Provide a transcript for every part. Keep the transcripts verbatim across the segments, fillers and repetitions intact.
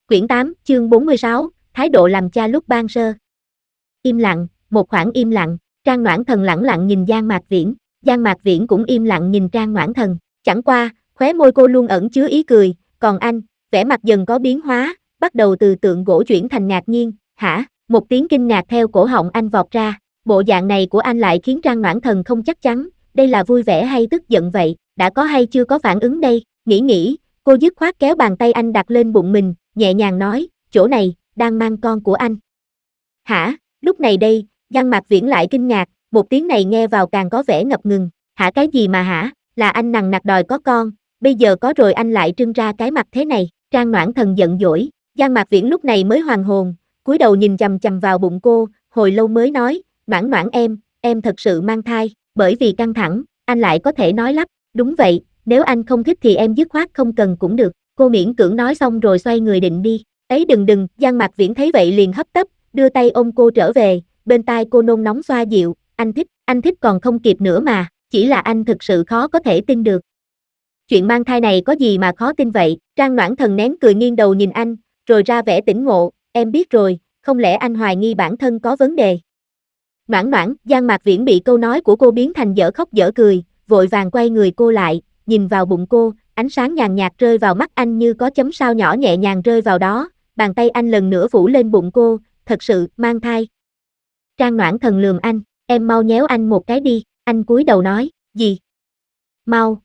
Quyển tám, chương bốn mươi sáu, thái độ làm cha lúc ban sơ. Im lặng, một khoảng im lặng, Trang Noãn Thần lẳng lặng nhìn Giang Mạc Viễn, Giang Mạc Viễn cũng im lặng nhìn Trang Noãn Thần, chẳng qua, khóe môi cô luôn ẩn chứa ý cười, còn anh, vẻ mặt dần có biến hóa, bắt đầu từ tượng gỗ chuyển thành ngạc nhiên, hả, một tiếng kinh ngạc theo cổ họng anh vọt ra, bộ dạng này của anh lại khiến Trang Noãn Thần không chắc chắn, đây là vui vẻ hay tức giận vậy, đã có hay chưa có phản ứng đây, nghĩ nghĩ, cô dứt khoát kéo bàn tay anh đặt lên bụng mình, nhẹ nhàng nói, chỗ này, đang mang con của anh. Hả, lúc này đây, Giang Mạc Viễn lại kinh ngạc, một tiếng này nghe vào càng có vẻ ngập ngừng, hả cái gì mà hả, là anh nằng nặc đòi có con, bây giờ có rồi anh lại trưng ra cái mặt thế này, Trang Noãn Thần giận dỗi, Giang Mạc Viễn lúc này mới hoàn hồn, cúi đầu nhìn chằm chằm vào bụng cô, hồi lâu mới nói, Noãn Noãn em, em thật sự mang thai, bởi vì căng thẳng, anh lại có thể nói lắp, đúng vậy, nếu anh không thích thì em dứt khoát không cần cũng được. Cô miễn cưỡng nói xong rồi xoay người định đi. Ấy đừng đừng, Giang Mạc Viễn thấy vậy liền hấp tấp, đưa tay ôm cô trở về, bên tai cô nôn nóng xoa dịu, anh thích, anh thích còn không kịp nữa mà, chỉ là anh thực sự khó có thể tin được. Chuyện mang thai này có gì mà khó tin vậy, Trang Noãn Thần nén cười nghiêng đầu nhìn anh, rồi ra vẻ tỉnh ngộ, em biết rồi, không lẽ anh hoài nghi bản thân có vấn đề. Noãn Noãn, Giang Mạc Viễn bị câu nói của cô biến thành dở khóc dở cười, vội vàng quay người cô lại, nhìn vào bụng cô, ánh sáng nhàn nhạt rơi vào mắt anh như có chấm sao nhỏ nhẹ nhàng rơi vào đó, bàn tay anh lần nữa phủ lên bụng cô, thật sự, mang thai. Trang Noãn Thần lườm anh, em mau nhéo anh một cái đi, anh cúi đầu nói, gì? Mau.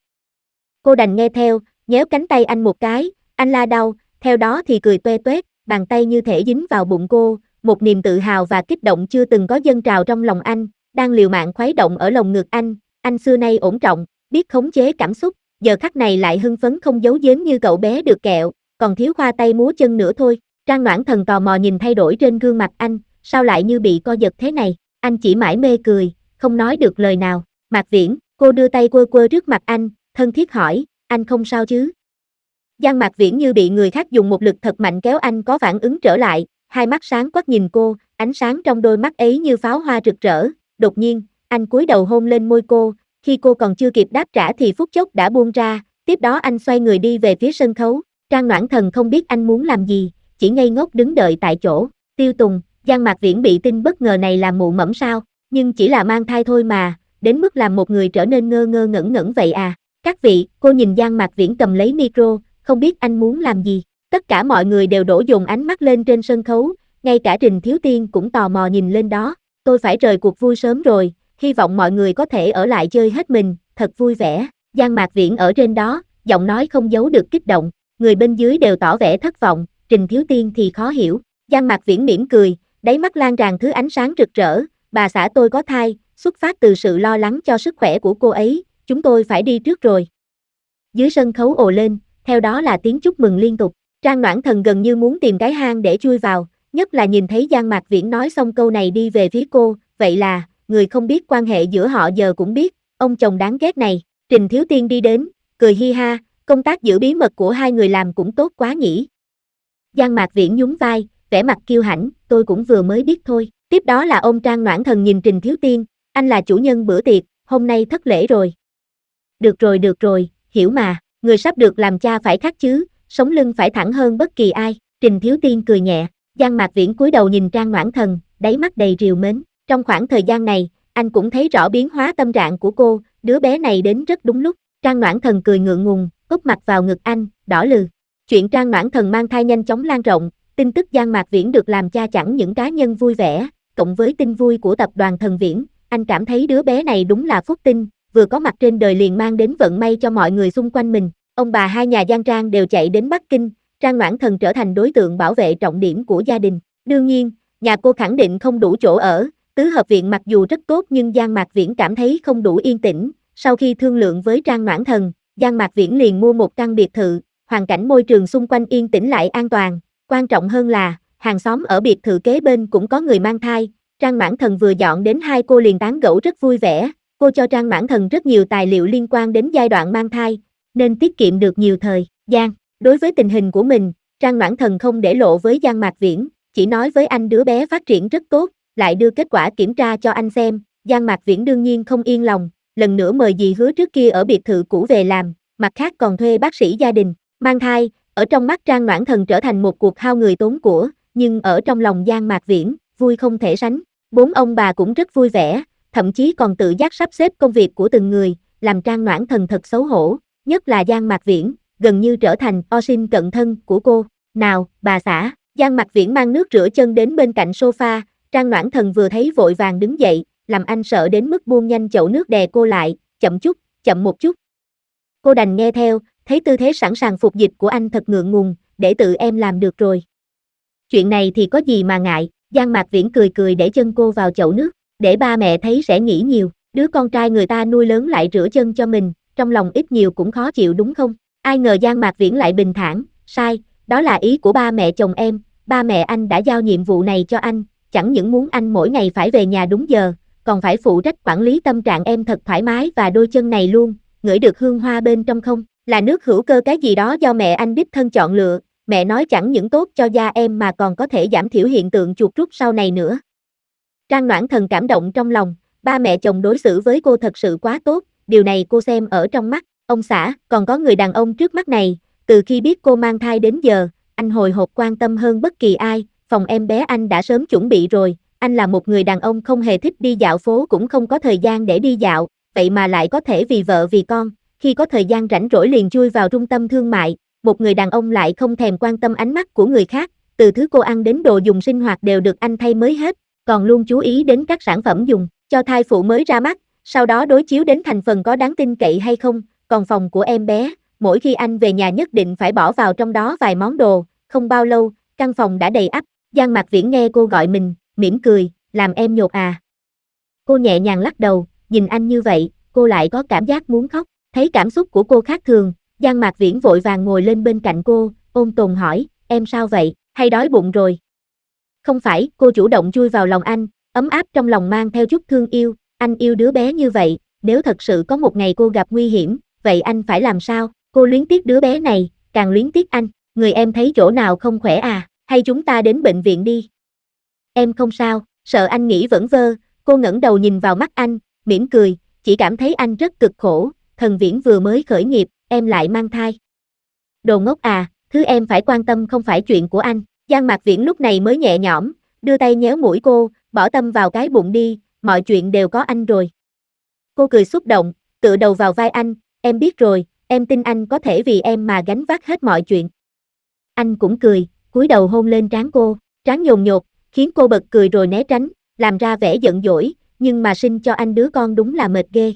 Cô đành nghe theo, nhéo cánh tay anh một cái, anh la đau, theo đó thì cười toe toét, bàn tay như thể dính vào bụng cô, một niềm tự hào và kích động chưa từng có dâng trào trong lòng anh, đang liều mạng khuấy động ở lồng ngực anh, anh xưa nay ổn trọng, biết khống chế cảm xúc, giờ khắc này lại hưng phấn không giấu giếm như cậu bé được kẹo, còn thiếu khoa tay múa chân nữa thôi. Trang Noãn Thần tò mò nhìn thay đổi trên gương mặt anh, sao lại như bị co giật thế này, anh chỉ mải mê cười, không nói được lời nào. Mạc Viễn, cô đưa tay quơ quơ trước mặt anh, thân thiết hỏi, anh không sao chứ? Giang Mạc Viễn như bị người khác dùng một lực thật mạnh kéo anh có phản ứng trở lại, hai mắt sáng quắc nhìn cô, ánh sáng trong đôi mắt ấy như pháo hoa rực rỡ, đột nhiên, anh cúi đầu hôn lên môi cô, khi cô còn chưa kịp đáp trả thì phút chốc đã buông ra, tiếp đó anh xoay người đi về phía sân khấu, Trang Noãn Thần không biết anh muốn làm gì, chỉ ngây ngốc đứng đợi tại chỗ, Tiêu Tùng, Giang Mạc Viễn bị tin bất ngờ này làm mụ mẫm sao, nhưng chỉ là mang thai thôi mà, đến mức làm một người trở nên ngơ ngơ ngẩn ngẩn vậy à, các vị, cô nhìn Giang Mạc Viễn cầm lấy micro, không biết anh muốn làm gì, tất cả mọi người đều đổ dồn ánh mắt lên trên sân khấu, ngay cả Trình Thiếu Tiên cũng tò mò nhìn lên đó, tôi phải rời cuộc vui sớm rồi, hy vọng mọi người có thể ở lại chơi hết mình, thật vui vẻ, Giang Mạc Viễn ở trên đó, giọng nói không giấu được kích động, người bên dưới đều tỏ vẻ thất vọng, Trình Thiếu Tiên thì khó hiểu, Giang Mạc Viễn mỉm cười, đáy mắt lan tràn thứ ánh sáng rực rỡ, bà xã tôi có thai, xuất phát từ sự lo lắng cho sức khỏe của cô ấy, chúng tôi phải đi trước rồi. Dưới sân khấu ồ lên, theo đó là tiếng chúc mừng liên tục, Trang Noãn Thần gần như muốn tìm cái hang để chui vào, nhất là nhìn thấy Giang Mạc Viễn nói xong câu này đi về phía cô, vậy là, người không biết quan hệ giữa họ giờ cũng biết, ông chồng đáng ghét này, Trình Thiếu Tiên đi đến, cười hi ha, công tác giữ bí mật của hai người làm cũng tốt quá nhỉ. Giang Mạc Viễn nhún vai, vẻ mặt kiêu hãnh, tôi cũng vừa mới biết thôi, tiếp đó là ông Trang Noãn Thần nhìn Trình Thiếu Tiên, anh là chủ nhân bữa tiệc, hôm nay thất lễ rồi. Được rồi được rồi, hiểu mà, người sắp được làm cha phải khác chứ, sống lưng phải thẳng hơn bất kỳ ai, Trình Thiếu Tiên cười nhẹ, Giang Mạc Viễn cúi đầu nhìn Trang Noãn Thần, đáy mắt đầy trìu mến, trong khoảng thời gian này, anh cũng thấy rõ biến hóa tâm trạng của cô, đứa bé này đến rất đúng lúc, Trang Noãn Thần cười ngượng ngùng, úp mặt vào ngực anh, đỏ lừ. Chuyện Trang Noãn Thần mang thai nhanh chóng lan rộng, tin tức Giang Mạc Viễn được làm cha chẳng những cá nhân vui vẻ, cộng với tin vui của tập đoàn Thần Viễn, anh cảm thấy đứa bé này đúng là phúc tinh, vừa có mặt trên đời liền mang đến vận may cho mọi người xung quanh mình. Ông bà hai nhà Giang Trang đều chạy đến Bắc Kinh, Trang Noãn Thần trở thành đối tượng bảo vệ trọng điểm của gia đình. Đương nhiên, nhà cô khẳng định không đủ chỗ ở, tứ hợp viện mặc dù rất tốt nhưng Giang Mạc Viễn cảm thấy không đủ yên tĩnh. Sau khi thương lượng với Trang Noãn Thần, Giang Mạc Viễn liền mua một căn biệt thự, hoàn cảnh môi trường xung quanh yên tĩnh lại an toàn. Quan trọng hơn là, hàng xóm ở biệt thự kế bên cũng có người mang thai. Trang Noãn Thần vừa dọn đến hai cô liền tán gẫu rất vui vẻ. Cô cho Trang Noãn Thần rất nhiều tài liệu liên quan đến giai đoạn mang thai, nên tiết kiệm được nhiều thời gian. Đối với tình hình của mình, Trang Noãn Thần không để lộ với Giang Mạc Viễn, chỉ nói với anh đứa bé phát triển rất tốt, lại đưa kết quả kiểm tra cho anh xem. Giang Mạc Viễn đương nhiên không yên lòng, lần nữa mời dì Hứa trước kia ở biệt thự cũ về làm, mặt khác còn thuê bác sĩ gia đình. Mang thai, ở trong mắt Trang Noãn Thần trở thành một cuộc hao người tốn của, nhưng ở trong lòng Giang Mạc Viễn, vui không thể sánh. Bốn ông bà cũng rất vui vẻ, thậm chí còn tự giác sắp xếp công việc của từng người, làm Trang Noãn Thần thật xấu hổ, nhất là Giang Mạc Viễn, gần như trở thành o sinh cận thân của cô. Nào, bà xã, Giang Mạc Viễn mang nước rửa chân đến bên cạnh sofa, Trang Noãn Thần vừa thấy vội vàng đứng dậy, làm anh sợ đến mức buông nhanh chậu nước đè cô lại, chậm chút, chậm một chút. Cô đành nghe theo, thấy tư thế sẵn sàng phục dịch của anh thật ngượng ngùng, để tự em làm được rồi. Chuyện này thì có gì mà ngại, Giang Mạc Viễn cười cười để chân cô vào chậu nước, để ba mẹ thấy sẽ nghĩ nhiều, đứa con trai người ta nuôi lớn lại rửa chân cho mình, trong lòng ít nhiều cũng khó chịu đúng không? Ai ngờ Giang Mạc Viễn lại bình thản, sai, đó là ý của ba mẹ chồng em, ba mẹ anh đã giao nhiệm vụ này cho anh, chẳng những muốn anh mỗi ngày phải về nhà đúng giờ, còn phải phụ trách quản lý tâm trạng em thật thoải mái và đôi chân này luôn, ngửi được hương hoa bên trong không? Là nước hữu cơ cái gì đó do mẹ anh đích thân chọn lựa, mẹ nói chẳng những tốt cho da em mà còn có thể giảm thiểu hiện tượng chuột rút sau này nữa. Trang Noãn Thần cảm động trong lòng, ba mẹ chồng đối xử với cô thật sự quá tốt, điều này cô xem ở trong mắt. Ông xã, còn có người đàn ông trước mắt này, từ khi biết cô mang thai đến giờ, anh hồi hộp quan tâm hơn bất kỳ ai, phòng em bé anh đã sớm chuẩn bị rồi, anh là một người đàn ông không hề thích đi dạo phố cũng không có thời gian để đi dạo, vậy mà lại có thể vì vợ vì con, khi có thời gian rảnh rỗi liền chui vào trung tâm thương mại, một người đàn ông lại không thèm quan tâm ánh mắt của người khác, từ thứ cô ăn đến đồ dùng sinh hoạt đều được anh thay mới hết, còn luôn chú ý đến các sản phẩm dùng cho thai phụ mới ra mắt, sau đó đối chiếu đến thành phần có đáng tin cậy hay không, còn phòng của em bé, mỗi khi anh về nhà nhất định phải bỏ vào trong đó vài món đồ, không bao lâu, căn phòng đã đầy ắp. Giang Mạc Viễn nghe cô gọi mình, mỉm cười, làm em nhột à. Cô nhẹ nhàng lắc đầu, nhìn anh như vậy, cô lại có cảm giác muốn khóc, thấy cảm xúc của cô khác thường, Giang Mạc Viễn vội vàng ngồi lên bên cạnh cô, ôn tồn hỏi, em sao vậy, hay đói bụng rồi? Không phải, cô chủ động chui vào lòng anh, ấm áp trong lòng mang theo chút thương yêu, anh yêu đứa bé như vậy, nếu thật sự có một ngày cô gặp nguy hiểm, vậy anh phải làm sao? Cô luyến tiếc đứa bé này, càng luyến tiếc anh, người em thấy chỗ nào không khỏe à, hay chúng ta đến bệnh viện đi? Em không sao, sợ anh nghĩ vẩn vơ, cô ngẩng đầu nhìn vào mắt anh, mỉm cười, chỉ cảm thấy anh rất cực khổ, Thần Viễn vừa mới khởi nghiệp, em lại mang thai. Đồ ngốc à, thứ em phải quan tâm không phải chuyện của anh. Giang Mạc Viễn lúc này mới nhẹ nhõm, đưa tay nhéo mũi cô, bỏ tâm vào cái bụng đi, mọi chuyện đều có anh rồi. Cô cười xúc động, tựa đầu vào vai anh, em biết rồi, em tin anh có thể vì em mà gánh vác hết mọi chuyện. Anh cũng cười, cúi đầu hôn lên trán cô, trán nhồn nhột, khiến cô bật cười rồi né tránh, làm ra vẻ giận dỗi, nhưng mà sinh cho anh đứa con đúng là mệt ghê.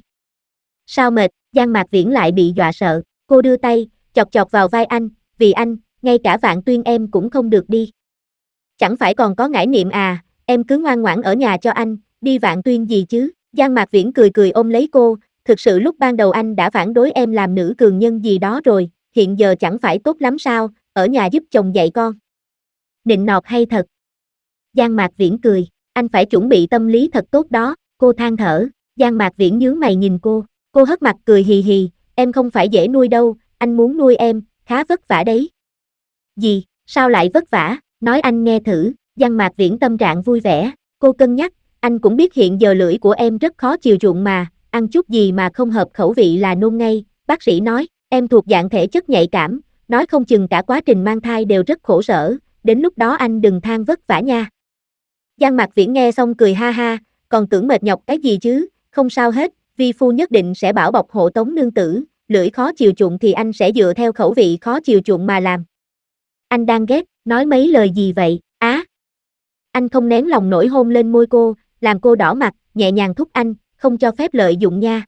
Sao mệt? Giang Mạc Viễn lại bị dọa sợ, cô đưa tay, chọc chọc vào vai anh, vì anh, ngay cả Vạn Tuyên em cũng không được đi. Chẳng phải còn có Ngải Niệm à, em cứ ngoan ngoãn ở nhà cho anh, đi Vạn Tuyên gì chứ? Giang Mạc Viễn cười cười ôm lấy cô, thực sự lúc ban đầu anh đã phản đối em làm nữ cường nhân gì đó rồi, hiện giờ chẳng phải tốt lắm sao, ở nhà giúp chồng dạy con. Nịnh nọt hay thật. Giang Mạc Viễn cười, anh phải chuẩn bị tâm lý thật tốt đó, cô than thở, Giang Mạc Viễn nhướng mày nhìn cô, cô hất mặt cười hì hì, em không phải dễ nuôi đâu, anh muốn nuôi em, khá vất vả đấy. Gì, sao lại vất vả, nói anh nghe thử, Giang Mạc Viễn tâm trạng vui vẻ, cô cân nhắc, anh cũng biết hiện giờ lưỡi của em rất khó chiều chuộng mà, ăn chút gì mà không hợp khẩu vị là nôn ngay, bác sĩ nói, em thuộc dạng thể chất nhạy cảm, nói không chừng cả quá trình mang thai đều rất khổ sở, đến lúc đó anh đừng than vất vả nha. Giang Mạc Viễn nghe xong cười ha ha, còn tưởng mệt nhọc cái gì chứ, không sao hết, vi phu nhất định sẽ bảo bọc hộ tống nương tử, lưỡi khó chiều chuộng thì anh sẽ dựa theo khẩu vị khó chiều chuộng mà làm. Anh đang ghét, nói mấy lời gì vậy, á. Anh không nén lòng nổi hôn lên môi cô, làm cô đỏ mặt, nhẹ nhàng thúc anh, không cho phép lợi dụng nha.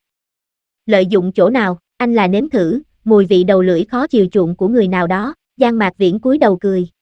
Lợi dụng chỗ nào, anh là nếm thử, mùi vị đầu lưỡi khó chiều chuộng của người nào đó, Giang Mạc Viễn cúi đầu cười,